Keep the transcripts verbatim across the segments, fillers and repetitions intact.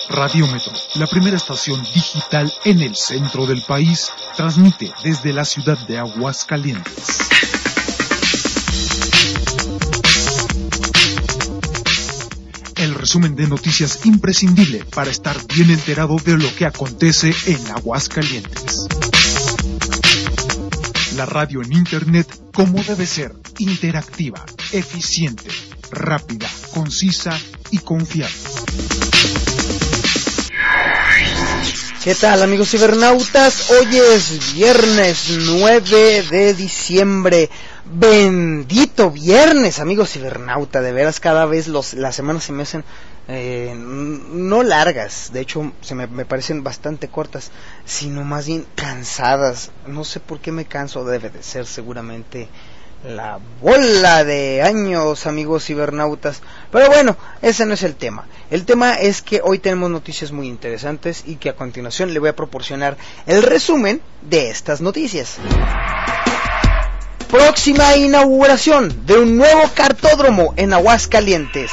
Radiómetro, la primera estación digital en el centro del país, transmite desde la ciudad de Aguascalientes. El resumen de noticias imprescindible para estar bien enterado de lo que acontece en Aguascalientes. La radio en internet como debe ser, interactiva, eficiente, rápida, concisa y confiable. ¿Qué tal, amigos cibernautas? Hoy es viernes nueve de diciembre. Bendito viernes, amigos cibernauta. De veras, cada vez los, las semanas se me hacen eh, no largas. De hecho, se me, me parecen bastante cortas, sino más bien cansadas. No sé por qué me canso. Debe de ser seguramente la bola de años, amigos cibernautas. Pero bueno, ese no es el tema. El tema es que hoy tenemos noticias muy interesantes y que a continuación le voy a proporcionar el resumen de estas noticias. Próxima inauguración de un nuevo cartódromo en Aguascalientes.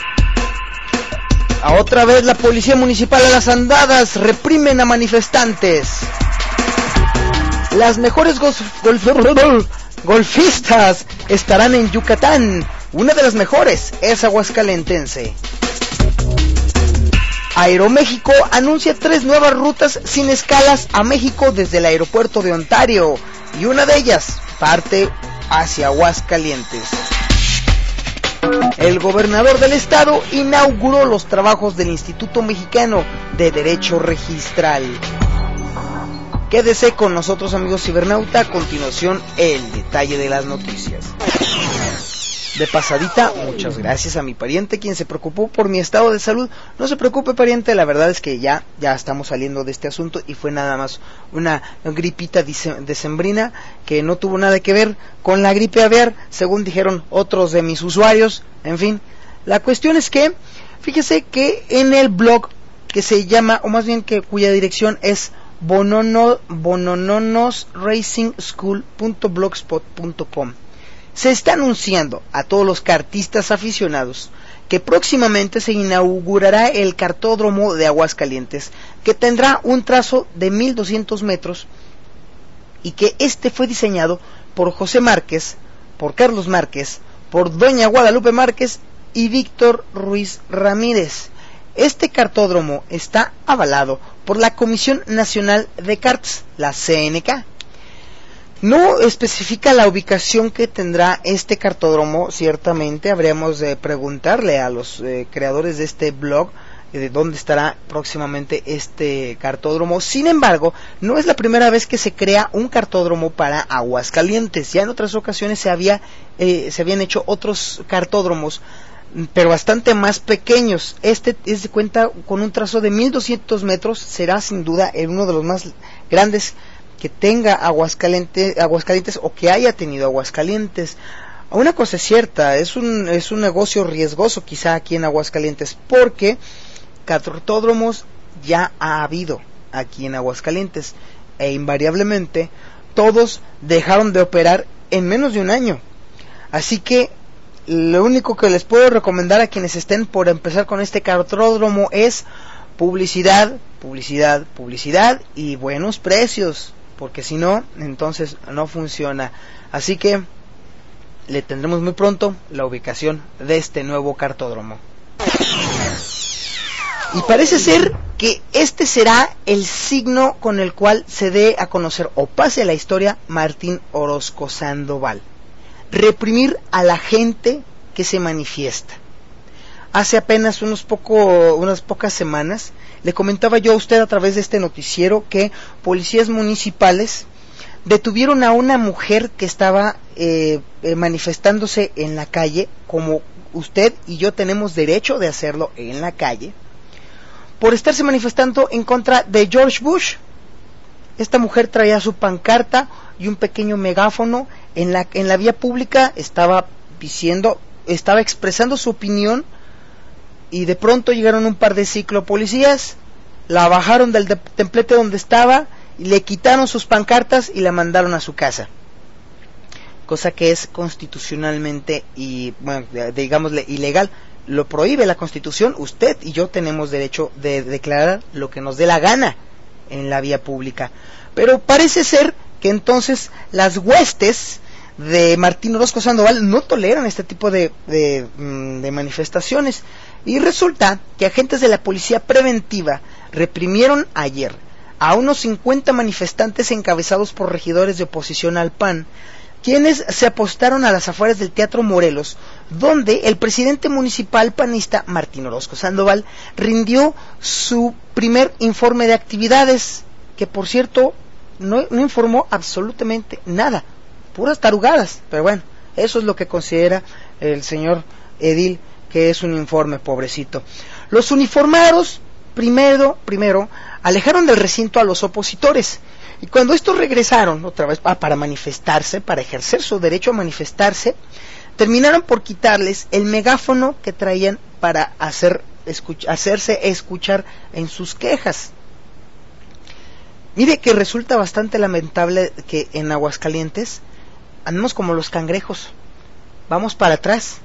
A otra vez la policía municipal a las andadas reprimen a manifestantes. Las mejores golf golf golfistas estarán en Yucatán. Una de las mejores es aguascalentense. Aeroméxico anuncia tres nuevas rutas sin escalas a México desde el aeropuerto de Ontario, y una de ellas parte hacia Aguascalientes. El gobernador del estado inauguró los trabajos del Instituto Mexicano de Derecho Registral. Quédese con nosotros, amigos cibernauta. A continuación, el detalle de las noticias. De pasadita, muchas gracias a mi pariente, quien se preocupó por mi estado de salud. No se preocupe, pariente, la verdad es que ya, ya estamos saliendo de este asunto y fue nada más una gripita decembrina que no tuvo nada que ver con la gripe aviar, según dijeron otros de mis usuarios. En fin, la cuestión es que, fíjese que en el blog que se llama, o más bien que cuya dirección es bonono, bonononosracingschool punto blogspot punto com, se está anunciando a todos los kartistas aficionados que próximamente se inaugurará el cartódromo de Aguascalientes, que tendrá un trazo de mil doscientos metros y que este fue diseñado por José Márquez, por Carlos Márquez, por Doña Guadalupe Márquez y Víctor Ruiz Ramírez. Este cartódromo está avalado por la Comisión Nacional de Karts, la C N K. No especifica la ubicación que tendrá este cartódromo. Ciertamente habríamos de preguntarle a los eh, creadores de este blog eh, de dónde estará próximamente este cartódromo. Sin embargo, no es la primera vez que se crea un cartódromo para Aguascalientes. Ya en otras ocasiones se había eh, se habían hecho otros cartódromos, pero bastante más pequeños. Este es de cuenta con un trazo de mil doscientos metros. Será sin duda uno de los más grandes que tenga Aguascalientes, Aguascalientes o que haya tenido Aguascalientes. Una cosa es cierta, es un es un negocio riesgoso quizá aquí en Aguascalientes, porque cartódromos ya ha habido aquí en Aguascalientes e invariablemente todos dejaron de operar en menos de un año. Así que lo único que les puedo recomendar a quienes estén por empezar con este cartódromo es publicidad, publicidad, publicidad y buenos precios, porque si no, entonces no funciona. Así que le tendremos muy pronto la ubicación de este nuevo cartódromo. Y parece ser que este será el signo con el cual se dé a conocer o pase a la historia Martín Orozco Sandoval: reprimir a la gente que se manifiesta. Hace apenas unos poco, unas pocas semanas le comentaba yo a usted a través de este noticiero que policías municipales detuvieron a una mujer que estaba eh, eh, manifestándose en la calle, como usted y yo tenemos derecho de hacerlo en la calle, por estarse manifestando en contra de George Bush. Esta mujer traía su pancarta y un pequeño megáfono en la en la vía pública, estaba diciendo, estaba expresando su opinión, y de pronto llegaron un par de ciclopolicías, la bajaron del de- templete donde estaba, y le quitaron sus pancartas y la mandaron a su casa. cosa que es constitucionalmente y, bueno, digámosle, ilegal. Lo prohíbe la Constitución. Usted y yo tenemos derecho de declarar lo que nos dé la gana en la vía pública. Pero parece ser que entonces las huestes de Martín Orozco Sandoval no toleran este tipo de, de, de manifestaciones, y resulta que agentes de la policía preventiva reprimieron ayer a unos cincuenta manifestantes encabezados por regidores de oposición al P A N, quienes se apostaron a las afueras del Teatro Morelos, donde el presidente municipal panista Martín Orozco Sandoval rindió su primer informe de actividades, que por cierto no, no informó absolutamente nada, puras tarugadas, pero bueno, eso es lo que considera el señor edil, que es un informe, pobrecito. Los uniformados primero, primero alejaron del recinto a los opositores, y cuando estos regresaron otra vez ah, para manifestarse, para ejercer su derecho a manifestarse, terminaron por quitarles el megáfono que traían para hacer, escuch- hacerse escuchar en sus quejas. Mire que resulta bastante lamentable que en Aguascalientes andemos como los cangrejos, vamos para atrás.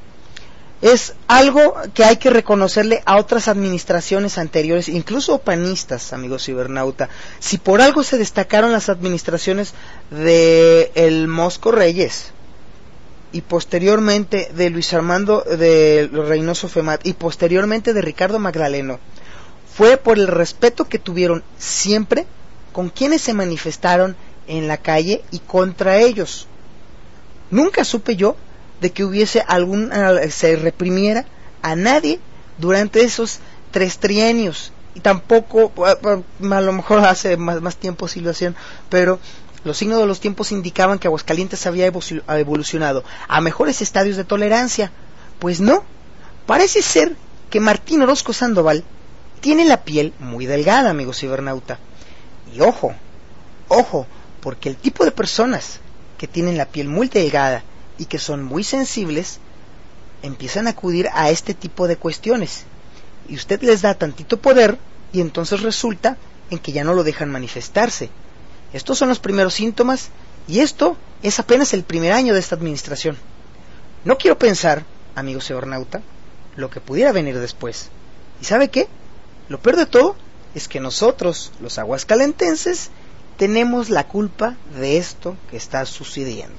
Es algo que hay que reconocerle a otras administraciones anteriores, incluso panistas, amigos cibernauta. Si por algo se destacaron las administraciones de el Mosco Reyes y posteriormente de Luis Armando de Reynoso Femat y posteriormente de Ricardo Magdaleno, fue por el respeto que tuvieron siempre con quienes se manifestaron en la calle y contra ellos. Nunca supe yo de que hubiese algún, se reprimiera a nadie durante esos tres trienios, y tampoco, a lo mejor hace más, más tiempo sí lo hacían, pero los signos de los tiempos indicaban que Aguascalientes había evolucionado a mejores estadios de tolerancia. Pues no, parece ser que Martín Orozco Sandoval tiene la piel muy delgada, amigo cibernauta. Y ojo, ojo, porque el tipo de personas que tienen la piel muy delgada y que son muy sensibles, empiezan a acudir a este tipo de cuestiones, y usted les da tantito poder, y entonces resulta en que ya no lo dejan manifestarse. Estos son los primeros síntomas, y esto es apenas el primer año de esta administración. No quiero pensar, amigo cibernauta, lo que pudiera venir después. ¿Y sabe qué? Lo peor de todo es que nosotros, los aguascalentenses, tenemos la culpa de esto que está sucediendo.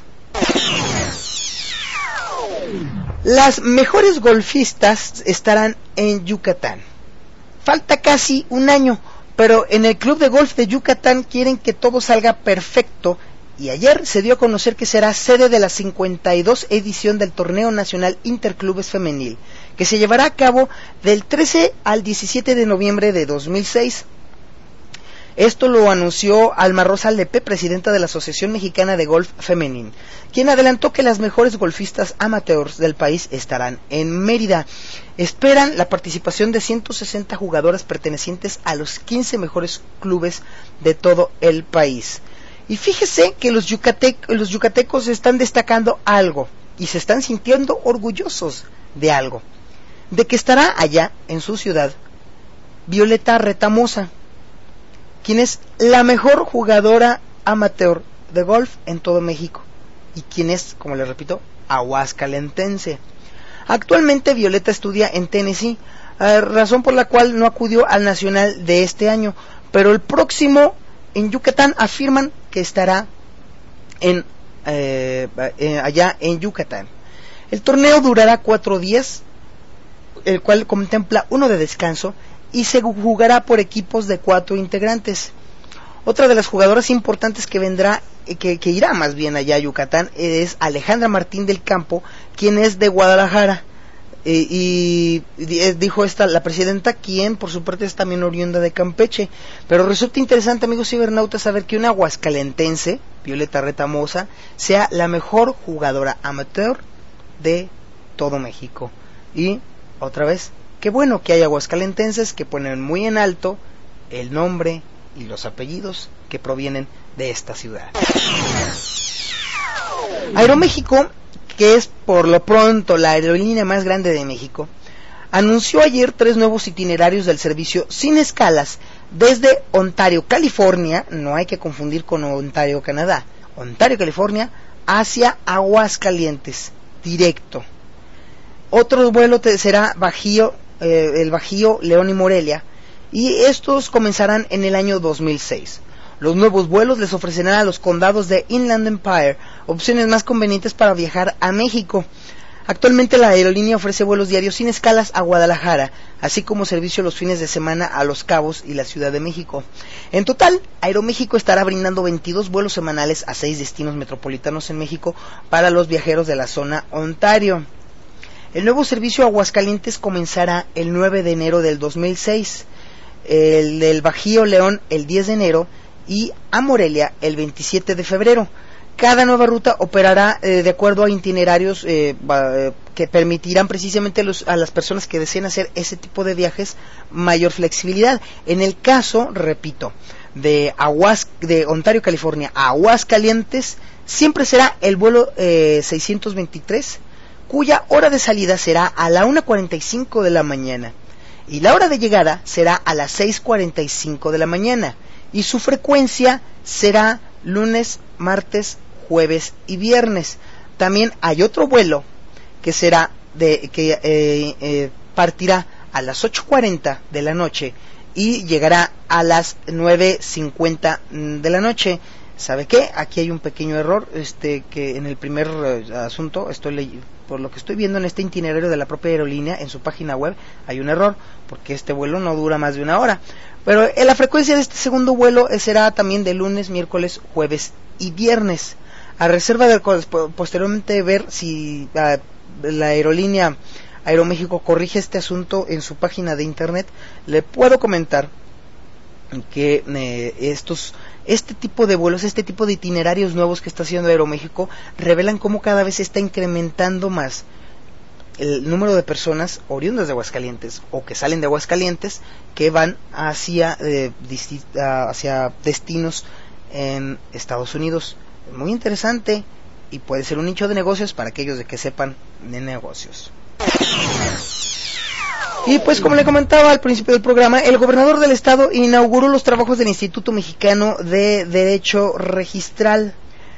Las mejores golfistas estarán en Yucatán. Falta casi un año, pero en el Club de Golf de Yucatán quieren que todo salga perfecto, y ayer se dio a conocer que será sede de la cincuenta y dos edición del Torneo Nacional Interclubes Femenil, que se llevará a cabo del trece al diecisiete de noviembre de dos mil seis. Esto lo anunció Alma Rosa Lepe, presidenta de la Asociación Mexicana de Golf Femenil, quien adelantó que las mejores golfistas amateurs del país estarán en Mérida. Esperan la participación de ciento sesenta jugadoras pertenecientes a los quince mejores clubes de todo el país. Y fíjese que los, yucatec- los yucatecos están destacando algo y se están sintiendo orgullosos de algo, de que estará allá en su ciudad Violeta Retamosa, quien es la mejor jugadora amateur de golf en todo México, y quien es, como les repito, aguascalentense. Actualmente Violeta estudia en Tennessee, eh, razón por la cual no acudió al nacional de este año, pero el próximo en Yucatán afirman que estará en eh, eh, allá en Yucatán. El torneo durará cuatro días, el cual contempla uno de descanso, y se jugará por equipos de cuatro integrantes. Otra de las jugadoras importantes que vendrá, que, que irá más bien allá a Yucatán, es Alejandra Martín del Campo, quien es de Guadalajara, eh, y, y dijo esta la presidenta, quien por su parte es también oriunda de Campeche. Pero resulta interesante, amigos cibernautas, saber que una aguascalentense, Violeta Retamosa, sea la mejor jugadora amateur de todo México. Y otra vez, qué bueno que hay aguascalentenses que ponen muy en alto el nombre y los apellidos que provienen de esta ciudad. Aeroméxico, que es por lo pronto la aerolínea más grande de México, anunció ayer tres nuevos itinerarios del servicio sin escalas desde Ontario, California, no hay que confundir con Ontario, Canadá, Ontario, California, hacia Aguascalientes, directo. Otro vuelo te, será Bajío, eh, el Bajío, León y Morelia, y estos comenzarán en el año dos mil seis. Los nuevos vuelos les ofrecerán a los condados de Inland Empire opciones más convenientes para viajar a México. Actualmente la aerolínea ofrece vuelos diarios sin escalas a Guadalajara, así como servicio los fines de semana a Los Cabos y la Ciudad de México. En total, Aeroméxico estará brindando veintidós vuelos semanales a seis destinos metropolitanos en México para los viajeros de la zona Ontario. El nuevo servicio a Aguascalientes comenzará el nueve de enero del dos mil seis, el del Bajío León el diez de enero y a Morelia el veintisiete de febrero. Cada nueva ruta operará eh, de acuerdo a itinerarios eh, eh, que permitirán precisamente los, a las personas que deseen hacer ese tipo de viajes mayor flexibilidad. En el caso, repito, de, Aguas, de Ontario, California a Aguascalientes, siempre será el vuelo eh, seiscientos veintitrés, cuya hora de salida será a la una cuarenta y cinco de la mañana y la hora de llegada será a las seis cuarenta y cinco de la mañana, y su frecuencia será lunes, martes, jueves y viernes. También hay otro vuelo que será de que eh, eh, partirá a las ocho cuarenta de la noche y llegará a las nueve cincuenta de la noche. ¿Sabe qué? Aquí hay un pequeño error, este que en el primer uh, asunto, estoy ley- por lo que estoy viendo en este itinerario de la propia aerolínea, en su página web, hay un error, porque este vuelo no dura más de una hora. Pero eh, la frecuencia de este segundo vuelo eh, será también de lunes, miércoles, jueves y viernes. A reserva de posteriormente ver si uh, la aerolínea Aeroméxico corrige este asunto en su página de internet, le puedo comentar que eh, estos este tipo de vuelos, este tipo de itinerarios nuevos que está haciendo Aeroméxico revelan cómo cada vez se está incrementando más el número de personas oriundas de Aguascalientes o que salen de Aguascalientes que van hacia eh, disti- hacia destinos en Estados Unidos. Muy interesante y puede ser un nicho de negocios para aquellos de que sepan de negocios. Y pues como le comentaba al principio del programa, el gobernador del estado inauguró los trabajos del Instituto Mexicano de Derecho Registral.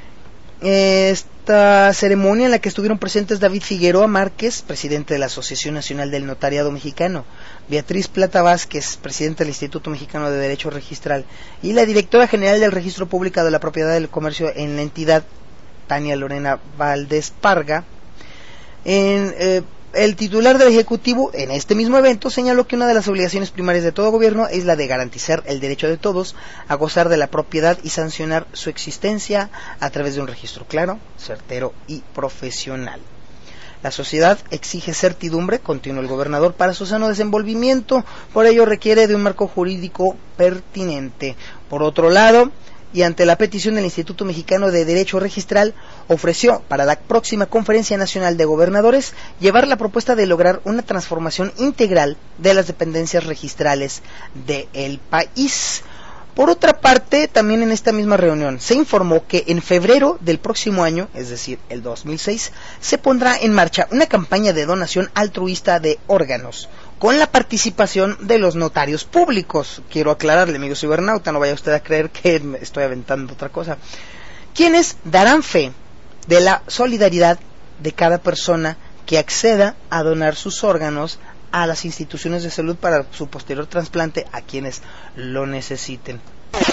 Esta ceremonia en la que estuvieron presentes David Figueroa Márquez, presidente de la Asociación Nacional del Notariado Mexicano, Beatriz Plata Vázquez, presidente del Instituto Mexicano de Derecho Registral, y la directora general del Registro Público de la Propiedad del Comercio en la entidad, Tania Lorena Valdés Parga. En... Eh, El titular del Ejecutivo en este mismo evento señaló que una de las obligaciones primarias de todo gobierno es la de garantizar el derecho de todos a gozar de la propiedad y sancionar su existencia a través de un registro claro, certero y profesional. La sociedad exige certidumbre, continuó el gobernador, para su sano desenvolvimiento, por ello requiere de un marco jurídico pertinente. Por otro lado, y ante la petición del Instituto Mexicano de Derecho Registral, ofreció para la próxima Conferencia Nacional de Gobernadores llevar la propuesta de lograr una transformación integral de las dependencias registrales del país. Por otra parte, también en esta misma reunión se informó que en febrero del próximo año, es decir, el dos mil seis, se pondrá en marcha una campaña de donación altruista de órganos, con la participación de los notarios públicos. Quiero aclararle, amigo cibernauta, no vaya usted a creer que me estoy aventando otra cosa. Quienes darán fe de la solidaridad de cada persona que acceda a donar sus órganos a las instituciones de salud para su posterior trasplante a quienes lo necesiten.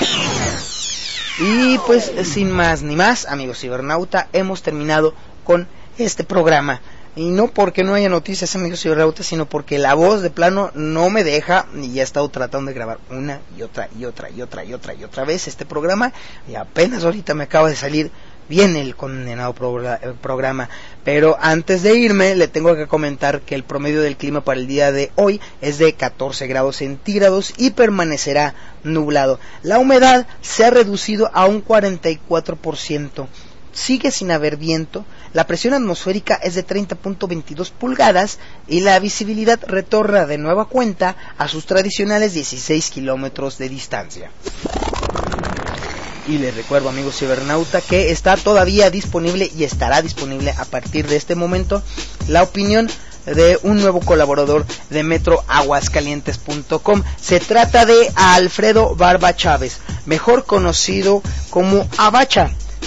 Y pues sin más ni más, amigos cibernauta, hemos terminado con este programa. Y no porque no haya noticias, amigos cibernautas, sino porque la voz de plano no me deja, y ya he estado tratando de grabar una y otra y otra y otra y otra y otra vez este programa, y apenas ahorita me acaba de salir bien el condenado programa. Pero antes de irme, le tengo que comentar que el promedio del clima para el día de hoy es de catorce grados centígrados y permanecerá nublado. La humedad se ha reducido a un cuarenta y cuatro por ciento. Sigue sin haber viento, la presión atmosférica es de treinta punto veintidós pulgadas y la visibilidad retorna de nueva cuenta a sus tradicionales dieciséis kilómetros de distancia. Y les recuerdo, amigos cibernauta, que está todavía disponible y estará disponible a partir de este momento la opinión de un nuevo colaborador de metro aguascalientes punto com. Se trata de Alfredo Barba Chávez, mejor conocido como Abacha.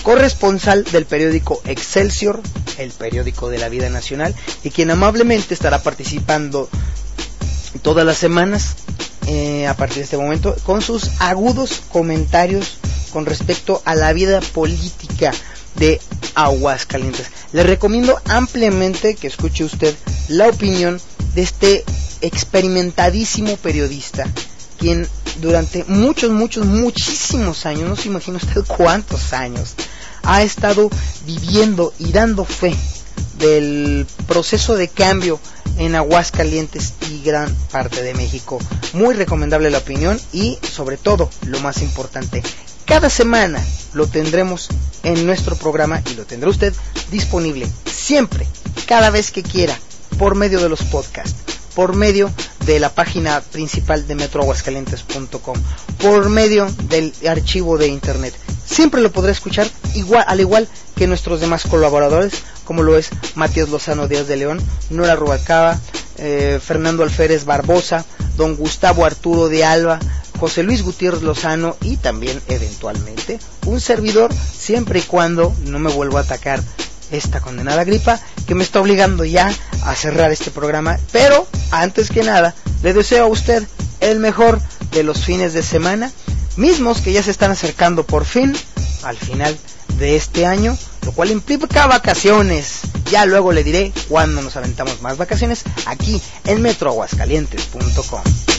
corresponsal del periódico Excelsior, el periódico de la vida nacional, y quien amablemente estará participando todas las semanas eh, a partir de este momento con sus agudos comentarios con respecto a la vida política de Aguascalientes. Le recomiendo ampliamente que escuche usted la opinión de este experimentadísimo periodista, quien durante muchos, muchos, muchísimos años, no se imagina usted cuántos años, ha estado viviendo y dando fe del proceso de cambio en Aguascalientes y gran parte de México. Muy recomendable la opinión y, sobre todo, lo más importante, cada semana lo tendremos en nuestro programa y lo tendrá usted disponible siempre, cada vez que quiera, por medio de los podcasts, por medio de la página principal de metro aguascalientes punto com, por medio del archivo de internet. Siempre lo podrá escuchar igual, al igual que nuestros demás colaboradores, como lo es Matías Lozano Díaz de León, Nora Rubalcaba, eh, Fernando Alférez Barbosa, don Gustavo Arturo de Alba, José Luis Gutiérrez Lozano y también eventualmente un servidor, siempre y cuando no me vuelva a atacar esta condenada gripa que me está obligando ya a cerrar este programa. Pero antes que nada le deseo a usted el mejor de los fines de semana, mismos que ya se están acercando por fin al final de este año, lo cual implica vacaciones. Ya luego le diré cuándo nos aventamos más vacaciones aquí en metro aguascalientes punto com.